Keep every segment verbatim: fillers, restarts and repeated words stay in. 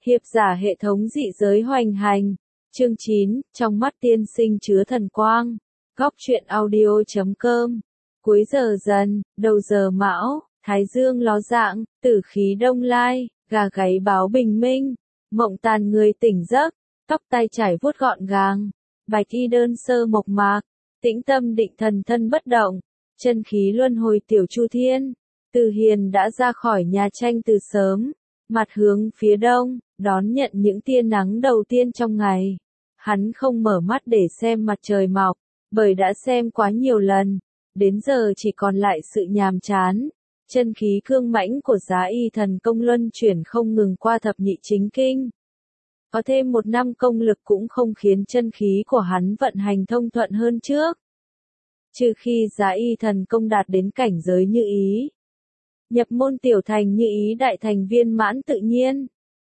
Hiệp giả hệ thống dị giới hoành hành. Chương chín, trong mắt tiên sinh chứa thần quang. Góc truyện audio chấm com. Cuối giờ dần, đầu giờ mão, thái dương ló dạng, tử khí đông lai, gà gáy báo bình minh. Mộng tàn người tỉnh giấc, tóc tai trải vuốt gọn gàng. Bạch y đơn sơ mộc mạc, tĩnh tâm định thần thân bất động. Chân khí luân hồi tiểu chu thiên. Từ Hiền đã ra khỏi nhà tranh từ sớm, mặt hướng phía đông, đón nhận những tia nắng đầu tiên trong ngày. Hắn không mở mắt để xem mặt trời mọc, bởi đã xem quá nhiều lần, đến giờ chỉ còn lại sự nhàm chán. Chân khí cương mãnh của Giá Y Thần Công luân chuyển không ngừng qua thập nhị chính kinh. Có thêm một năm công lực cũng không khiến chân khí của hắn vận hành thông thuận hơn trước. Trừ khi Giá Y Thần Công đạt đến cảnh giới như ý. Nhập môn tiểu thành như ý đại thành viên mãn tự nhiên.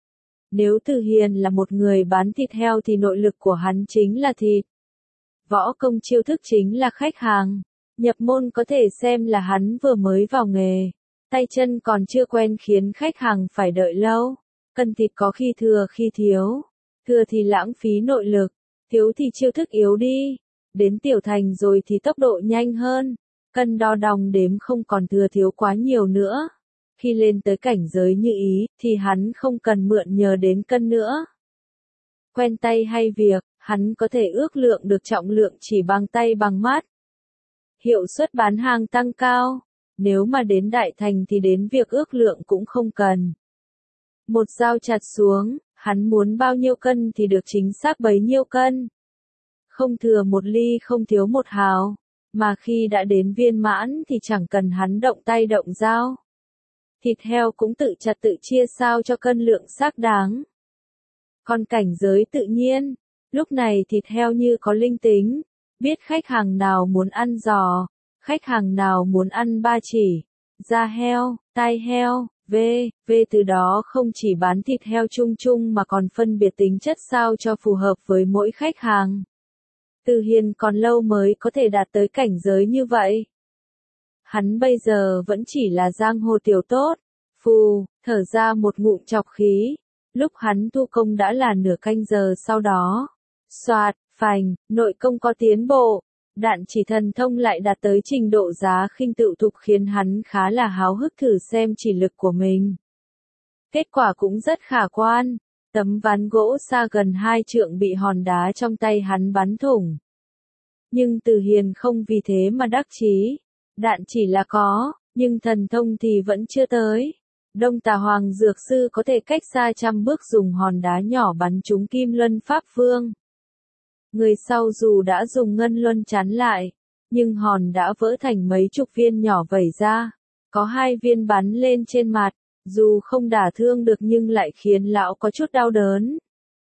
Nếu Từ Hiền là một người bán thịt heo thì nội lực của hắn chính là thịt. Võ công chiêu thức chính là khách hàng. Nhập môn có thể xem là hắn vừa mới vào nghề. Tay chân còn chưa quen khiến khách hàng phải đợi lâu. Cân thịt có khi thừa khi thiếu. Thừa thì lãng phí nội lực. Thiếu thì chiêu thức yếu đi. Đến tiểu thành rồi thì tốc độ nhanh hơn. Cân đo đong đếm không còn thừa thiếu quá nhiều nữa. Khi lên tới cảnh giới như ý, thì hắn không cần mượn nhờ đến cân nữa. Quen tay hay việc, hắn có thể ước lượng được trọng lượng chỉ bằng tay bằng mắt. Hiệu suất bán hàng tăng cao. Nếu mà đến đại thành thì đến việc ước lượng cũng không cần. Một dao chặt xuống, hắn muốn bao nhiêu cân thì được chính xác bấy nhiêu cân. Không thừa một ly không thiếu một hào. Mà khi đã đến viên mãn thì chẳng cần hắn động tay động dao. Thịt heo cũng tự chặt tự chia sao cho cân lượng xác đáng. Còn cảnh giới tự nhiên, lúc này thịt heo như có linh tính, biết khách hàng nào muốn ăn giò, khách hàng nào muốn ăn ba chỉ, da heo, tai heo, vê, vê từ đó không chỉ bán thịt heo chung chung mà còn phân biệt tính chất sao cho phù hợp với mỗi khách hàng. Từ Hiền còn lâu mới có thể đạt tới cảnh giới như vậy. Hắn bây giờ vẫn chỉ là giang hồ tiểu tốt. Phù, thở ra một ngụm trọc khí. Lúc hắn tu công đã là nửa canh giờ sau đó. Soạt, phành, nội công có tiến bộ. Đạn chỉ thần thông lại đạt tới trình độ giá khinh tự thục khiến hắn khá là háo hức thử xem chỉ lực của mình. Kết quả cũng rất khả quan. Tấm ván gỗ xa gần hai trượng bị hòn đá trong tay hắn bắn thủng. Nhưng Từ Hiền không vì thế mà đắc chí. Đạn chỉ là có, nhưng thần thông thì vẫn chưa tới. Đông Tà Hoàng Dược Sư có thể cách xa trăm bước dùng hòn đá nhỏ bắn trúng Kim Luân Pháp Vương. Người sau dù đã dùng ngân luân chắn lại, nhưng hòn đã vỡ thành mấy chục viên nhỏ vẩy ra. Có hai viên bắn lên trên mặt. Dù không đả thương được nhưng lại khiến lão có chút đau đớn.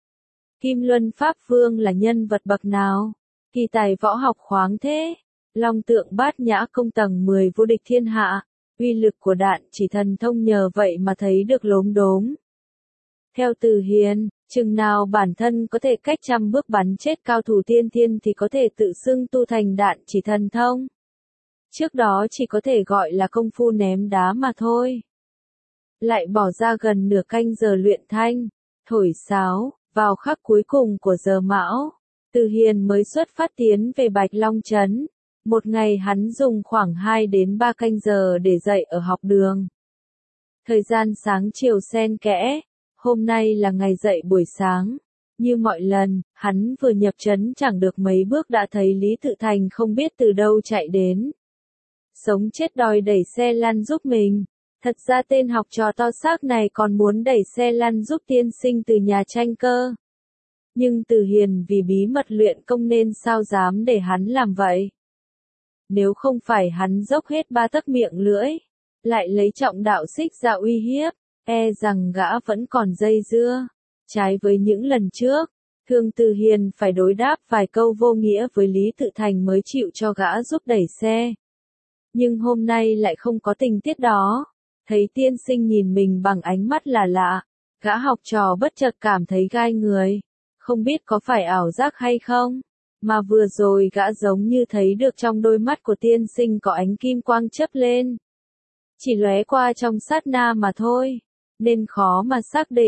Kim Luân Pháp Vương là nhân vật bậc nào? Kỳ tài võ học khoáng thế. Long tượng bát nhã công tầng mười vô địch thiên hạ. Uy lực của đạn chỉ thần thông nhờ vậy mà thấy được lốm đốm. Theo Từ Hiền, chừng nào bản thân có thể cách trăm bước bắn chết cao thủ tiên thiên thì có thể tự xưng tu thành đạn chỉ thần thông. Trước đó chỉ có thể gọi là công phu ném đá mà thôi. Lại bỏ ra gần nửa canh giờ luyện thanh, thổi sáo, vào khắc cuối cùng của giờ mão. Từ Hiền mới xuất phát tiến về Bạch Long Trấn. Một ngày hắn dùng khoảng hai đến ba canh giờ để dạy ở học đường. Thời gian sáng chiều xen kẽ, hôm nay là ngày dạy buổi sáng. Như mọi lần, hắn vừa nhập trấn chẳng được mấy bước đã thấy Lý Tự Thành không biết từ đâu chạy đến. Sống chết đòi đẩy xe lăn giúp mình. Thật ra tên học trò to xác này còn muốn đẩy xe lăn giúp tiên sinh từ nhà tranh cơ. Nhưng Từ Hiền vì bí mật luyện công nên sao dám để hắn làm vậy. Nếu không phải hắn dốc hết ba tấc miệng lưỡi, lại lấy trọng đạo xích ra uy hiếp, e rằng gã vẫn còn dây dưa. Trái với những lần trước, thường Từ Hiền phải đối đáp vài câu vô nghĩa với Lý Tự Thành mới chịu cho gã giúp đẩy xe. Nhưng hôm nay lại không có tình tiết đó. Thấy tiên sinh nhìn mình bằng ánh mắt là lạ, gã học trò bất chợt cảm thấy gai người. Không biết có phải ảo giác hay không, mà vừa rồi gã giống như thấy được trong đôi mắt của tiên sinh có ánh kim quang chớp lên. Chỉ lóe qua trong sát na mà thôi, nên khó mà xác định.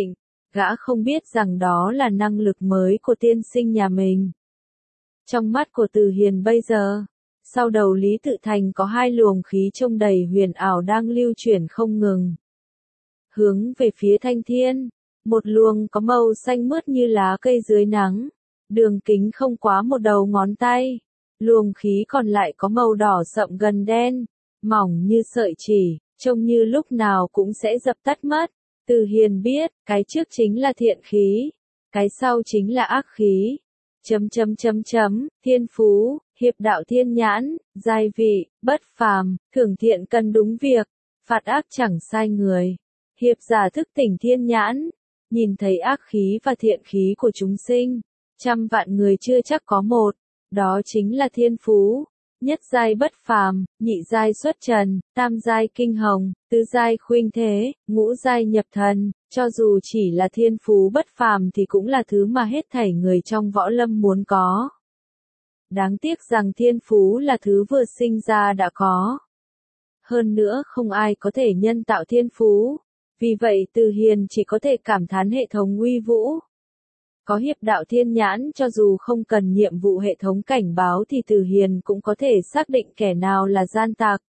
Gã không biết rằng đó là năng lực mới của tiên sinh nhà mình. Trong mắt của Từ Hiền bây giờ, sau đầu Lý Tự Thành có hai luồng khí trông đầy huyền ảo đang lưu chuyển không ngừng. Hướng về phía Thanh Thiên, một luồng có màu xanh mướt như lá cây dưới nắng, đường kính không quá một đầu ngón tay. Luồng khí còn lại có màu đỏ sậm gần đen, mỏng như sợi chỉ, trông như lúc nào cũng sẽ dập tắt mất. Từ Hiền biết, cái trước chính là thiện khí, cái sau chính là ác khí. Chấm chấm chấm chấm, thiên phú, hiệp đạo thiên nhãn, giai vị, bất phàm, thưởng thiện cần đúng việc, phạt ác chẳng sai người. Hiệp giả thức tỉnh thiên nhãn, nhìn thấy ác khí và thiện khí của chúng sinh, trăm vạn người chưa chắc có một, đó chính là thiên phú. Nhất giai bất phàm, nhị giai xuất trần, tam giai kinh hồng, tứ giai khuynh thế, ngũ giai nhập thần, cho dù chỉ là thiên phú bất phàm thì cũng là thứ mà hết thảy người trong võ lâm muốn có. Đáng tiếc rằng thiên phú là thứ vừa sinh ra đã có. Hơn nữa không ai có thể nhân tạo thiên phú, vì vậy Từ Hiền chỉ có thể cảm thán hệ thống uy vũ. Có hiệp đạo thiên nhãn, cho dù không cần nhiệm vụ hệ thống cảnh báo thì Từ Hiền cũng có thể xác định kẻ nào là gian tặc.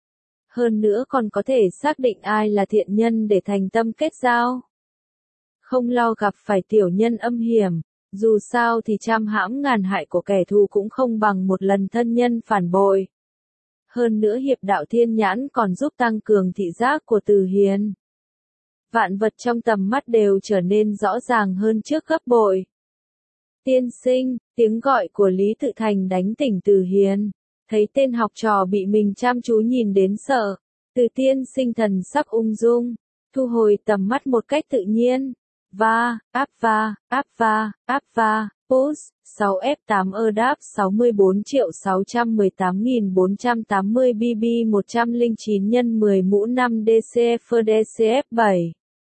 Hơn nữa còn có thể xác định ai là thiện nhân để thành tâm kết giao. Không lo gặp phải tiểu nhân âm hiểm, dù sao thì trăm hãm ngàn hại của kẻ thù cũng không bằng một lần thân nhân phản bội. Hơn nữa hiệp đạo thiên nhãn còn giúp tăng cường thị giác của Từ Hiền. Vạn vật trong tầm mắt đều trở nên rõ ràng hơn trước gấp bội. Tiên sinh, tiếng gọi của Lý Tự Thành đánh tỉnh Từ Hiền. Thấy tên học trò bị mình chăm chú nhìn đến sợ, Từ tiên sinh thần sắc ung dung, thu hồi tầm mắt một cách tự nhiên. Va, áp va, áp va, áp va, push, sáu F tám ơ đáp sáu mươi bốn triệu sáu trăm mười tám nghìn bốn trăm tám mươi B B một trăm lẻ chín nhân mười mũ năm D C F D C F bảy.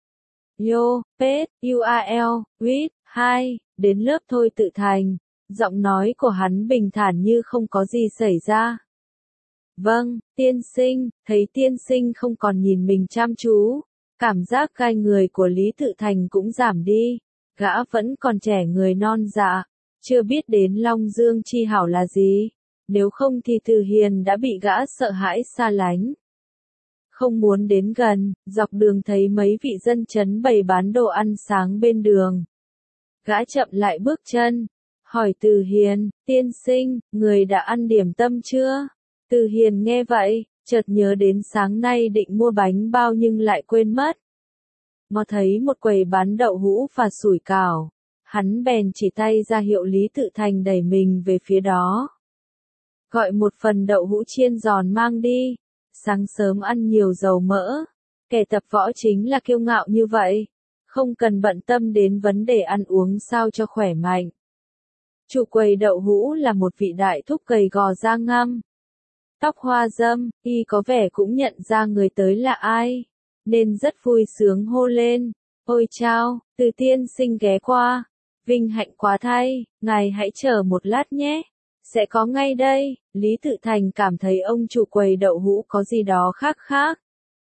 Yo, pet, U R L, read, hai, đến lớp thôi Tự Thành. Giọng nói của hắn bình thản như không có gì xảy ra. Vâng, tiên sinh, thấy tiên sinh không còn nhìn mình chăm chú. Cảm giác gai người của Lý Tự Thành cũng giảm đi. Gã vẫn còn trẻ người non dạ, chưa biết đến Long Dương chi hảo là gì. Nếu không thì Từ Hiền đã bị gã sợ hãi xa lánh. Không muốn đến gần, dọc đường thấy mấy vị dân chấn bày bán đồ ăn sáng bên đường. Gã chậm lại bước chân, hỏi Từ Hiền, tiên sinh, người đã ăn điểm tâm chưa? Từ Hiền nghe vậy, chợt nhớ đến sáng nay định mua bánh bao nhưng lại quên mất. Ngó thấy một quầy bán đậu hũ và sủi cảo, hắn bèn chỉ tay ra hiệu Lý Tự Thành đẩy mình về phía đó. Gọi một phần đậu hũ chiên giòn mang đi, sáng sớm ăn nhiều dầu mỡ, kẻ tập võ chính là kiêu ngạo như vậy, không cần bận tâm đến vấn đề ăn uống sao cho khỏe mạnh. Chủ quầy đậu hũ là một vị đại thúc gầy gò da ngăm, tóc hoa râm, y có vẻ cũng nhận ra người tới là ai, nên rất vui sướng hô lên, ôi chao, Từ tiên sinh ghé qua, vinh hạnh quá thay, ngài hãy chờ một lát nhé, sẽ có ngay đây. Lý Tự Thành cảm thấy ông chủ quầy đậu hũ có gì đó khác khác.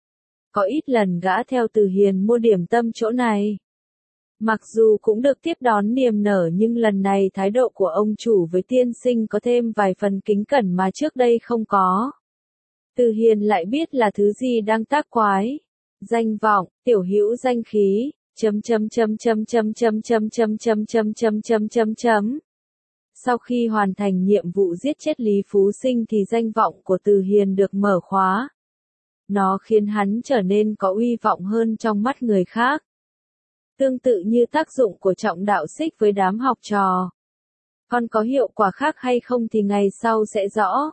Có ít lần gã theo Từ Hiền mua điểm tâm chỗ này. Mặc dù cũng được tiếp đón niềm nở nhưng lần này thái độ của ông chủ với tiên sinh có thêm vài phần kính cẩn mà trước đây không có. Từ Hiền lại biết là thứ gì đang tác quái. Danh vọng, tiểu hữu danh khí, chấm chấm chấm chấm chấm chấm chấm chấm chấm chấm chấm chấm chấm chấm. Sau khi hoàn thành nhiệm vụ giết chết Lý Phú Sinh thì danh vọng của Từ Hiền được mở khóa. Nó khiến hắn trở nên có uy vọng hơn trong mắt người khác. Tương tự như tác dụng của trọng đạo xích với đám học trò. Còn có hiệu quả khác hay không thì ngày sau sẽ rõ.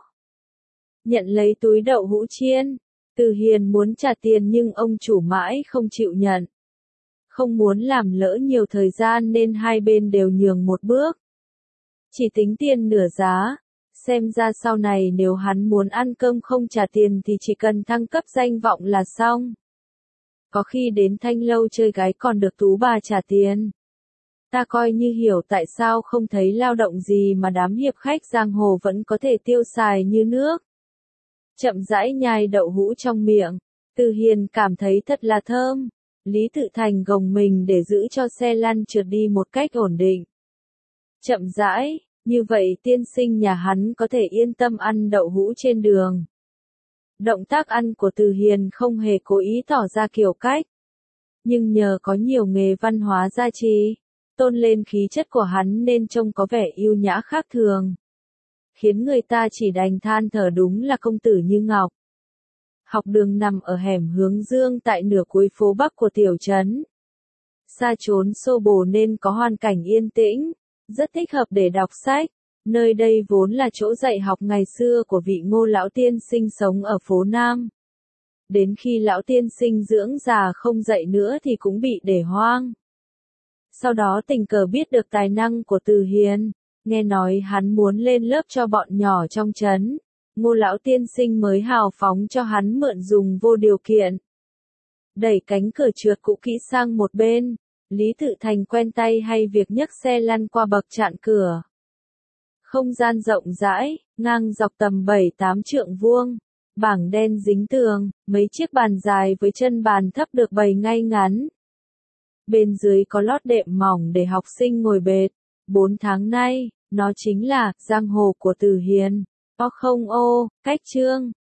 Nhận lấy túi đậu hũ chiên, Từ Hiền muốn trả tiền nhưng ông chủ mãi không chịu nhận. Không muốn làm lỡ nhiều thời gian nên hai bên đều nhường một bước. Chỉ tính tiền nửa giá, xem ra sau này nếu hắn muốn ăn cơm không trả tiền thì chỉ cần thăng cấp danh vọng là xong. Có khi đến Thanh Lâu chơi gái còn được tú bà trả tiền. Ta coi như hiểu tại sao không thấy lao động gì mà đám hiệp khách giang hồ vẫn có thể tiêu xài như nước. Chậm rãi nhai đậu hũ trong miệng, Từ Hiền cảm thấy thật là thơm. Lý Tự Thành gồng mình để giữ cho xe lăn trượt đi một cách ổn định. Chậm rãi, như vậy tiên sinh nhà hắn có thể yên tâm ăn đậu hũ trên đường. Động tác ăn của Từ Hiền không hề cố ý tỏ ra kiểu cách. Nhưng nhờ có nhiều nghề văn hóa gia trì, tôn lên khí chất của hắn nên trông có vẻ yêu nhã khác thường. Khiến người ta chỉ đành than thở đúng là công tử như ngọc. Học đường nằm ở hẻm Hướng Dương tại nửa cuối phố Bắc của tiểu trấn. Xa trốn xô bồ nên có hoàn cảnh yên tĩnh, rất thích hợp để đọc sách. Nơi đây vốn là chỗ dạy học ngày xưa của vị Ngô lão tiên sinh sống ở phố Nam. Đến khi lão tiên sinh dưỡng già không dạy nữa thì cũng bị để hoang. Sau đó tình cờ biết được tài năng của Từ Hiền, nghe nói hắn muốn lên lớp cho bọn nhỏ trong trấn. Ngô lão tiên sinh mới hào phóng cho hắn mượn dùng vô điều kiện. Đẩy cánh cửa trượt cũ kỹ sang một bên, Lý Tự Thành quen tay hay việc nhấc xe lăn qua bậc chặn cửa. Không gian rộng rãi, ngang dọc tầm bảy tám trượng vuông, bảng đen dính tường, mấy chiếc bàn dài với chân bàn thấp được bày ngay ngắn. Bên dưới có lót đệm mỏng để học sinh ngồi bệt. Bốn tháng nay, nó chính là giang hồ của Từ Hiền. O không ô, cách chương.